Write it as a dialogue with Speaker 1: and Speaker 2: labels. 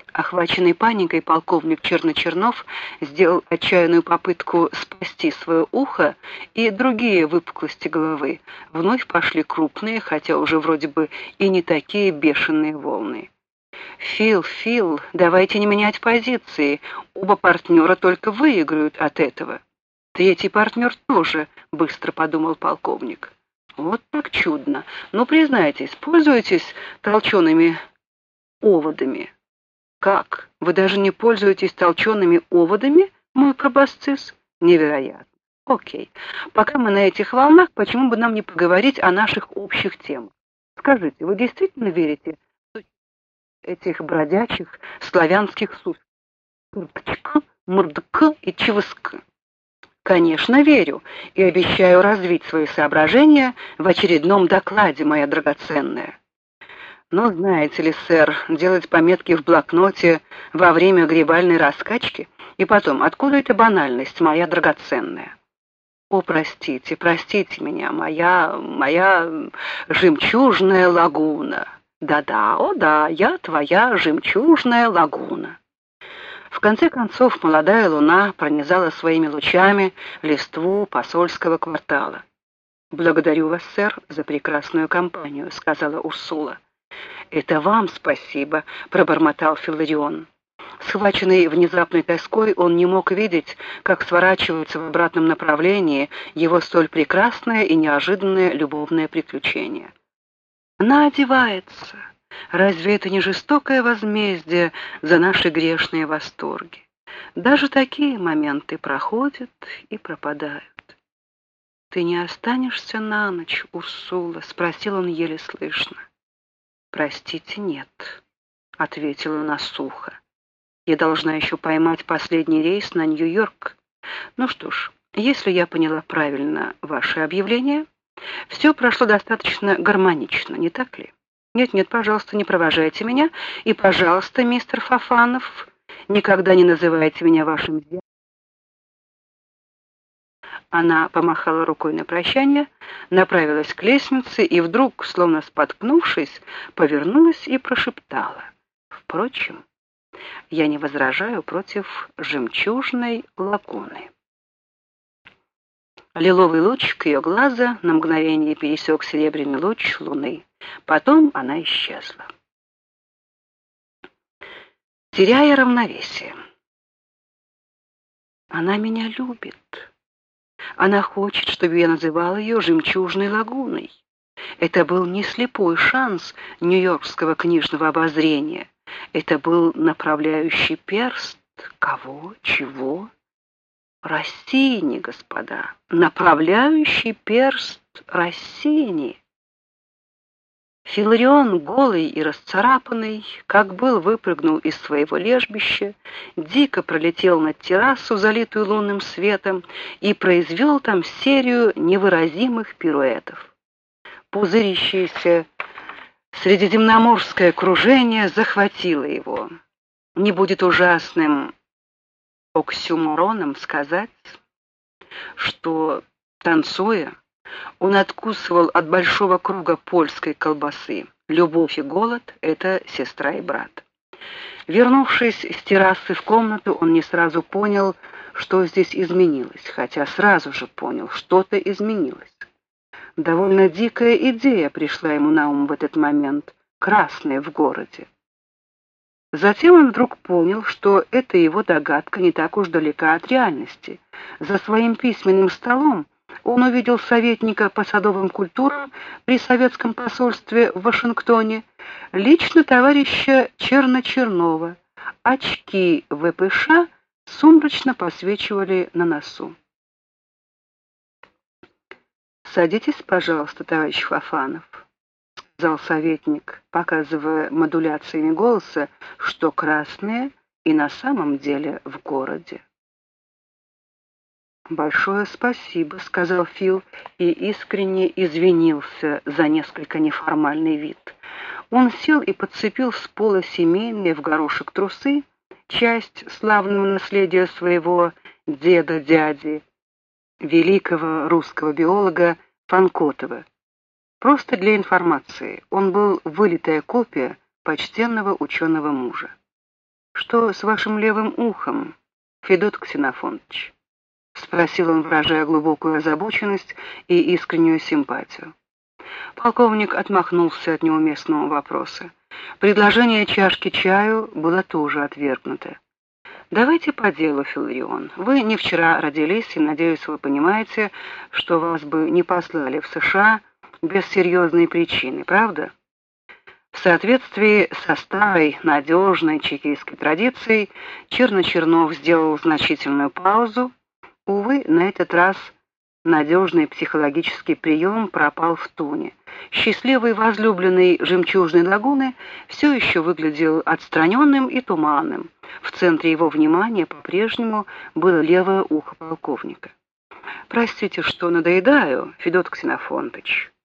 Speaker 1: Охваченный паникой полковник Черночернов сделал отчаянную попытку спасти свое ухо, и другие выпуклости головы вновь пошли крупные, хотя уже вроде бы и не такие бешеные волны. Фил, давайте не менять позиции. Оба партнера только выиграют от этого. Третий партнер тоже, быстро подумал полковник. Вот так чудно. Но признайтесь, пользуетесь толчеными оводами? Как? Вы даже не пользуетесь толчеными оводами, мой пробасцис? Невероятно. Окей. Пока мы на этих волнах, почему бы нам не поговорить о наших общих темах? Скажите, вы действительно верите в этих бродячих славянских суффиксов «ктчк», «мрдк» и «чвск»? Конечно, верю и обещаю развить свои соображения в очередном докладе, моя драгоценная. Но, знаете ли, сэр, делать пометки в блокноте во время гребальной раскачки? И потом, откуда эта банальность, моя драгоценная? О, простите меня, моя жемчужная лагуна. Да-да, о да, я твоя жемчужная лагуна. В конце концов, молодая луна пронизала своими лучами листву посольского квартала. «Благодарю вас, сэр, за прекрасную компанию», — сказала Урсула. «Это вам спасибо», — пробормотал Филарион. Схваченный внезапной тоской, он не мог видеть, как сворачивается в обратном направлении его столь прекрасное и неожиданное любовное приключение. Она одевается. Разве это не жестокое возмездие за наши грешные восторги? Даже такие моменты проходят и пропадают. «Ты не останешься на ночь, Урсула?» — спросил он еле слышно. «Простите, нет», — ответила она сухо. «Я должна еще поймать последний рейс на Нью-Йорк. Ну что ж, если я поняла правильно ваше объявление, все прошло достаточно гармонично, не так ли? Нет, пожалуйста, не провожайте меня. И, пожалуйста, мистер Фофанов, никогда не называйте меня вашим дядей». Она помахала рукой на прощание, направилась к лестнице и вдруг, словно споткнувшись, повернулась и прошептала: «Впрочем, я не возражаю против жемчужной лагуны». Лиловый лучик ее глаза на мгновение пересек серебряный луч луны. Потом она исчезла. Теряя равновесие. Она меня любит. Она хочет, чтобы я называл ее «жемчужной лагуной». Это был не слепой шанс нью-йоркского книжного обозрения. Это был направляющий перст. Кого? Чего? Россини, господа. Направляющий перст Россини. Филарион, голый и расцарапанный, как был, выпрыгнул из своего лежбища, дико пролетел над террасу, залитую лунным светом, и произвел там серию невыразимых пируэтов. Пузырящееся средиземноморское кружение захватило его. Не будет ужасным оксюмороном сказать, что, танцуя, он откусывал от большого круга польской колбасы. Любовь и голод — это сестра и брат. Вернувшись с террасы в комнату, он не сразу понял, что здесь изменилось, хотя сразу же понял, что-то изменилось. Довольно дикая идея пришла ему на ум в этот момент — красные в городе. Затем он вдруг понял, что эта его догадка не так уж далека от реальности. За своим письменным столом он увидел советника по садовым культурам при советском посольстве в Вашингтоне, лично товарища Черночернова. Очки ВПШ сумрачно посвечивали на носу. «Садитесь, пожалуйста, товарищ Фофанов», — сказал советник, показывая модуляциями голоса, что красные и на самом деле в городе. «Большое спасибо», — сказал Фил и искренне извинился за несколько неформальный вид. Он сел и подцепил с пола семейные в горошек трусы, часть славного наследия своего деда-дяди, великого русского биолога Панкотова. Просто для информации, он был вылитая копия почтенного ученого мужа. «Что с вашим левым ухом, Федот Ксенофонтович?» — спросил он, выражая глубокую озабоченность и искреннюю симпатию. Полковник отмахнулся от неуместного вопроса. Предложение чашки чаю было тоже отвергнуто. «Давайте по делу, Филарион. Вы не вчера родились, и, надеюсь, вы понимаете, что вас бы не послали в США без серьезной причины, правда?» В соответствии со старой, надежной чекистской традицией, Черночернов сделал значительную паузу. Увы, на этот раз надежный психологический прием пропал в туне. Счастливый возлюбленный «Жемчужной лагуны» все еще выглядел отстраненным и туманным. В центре его внимания по-прежнему было левое ухо полковника. «Простите, что надоедаю, Федот Ксенофонтович».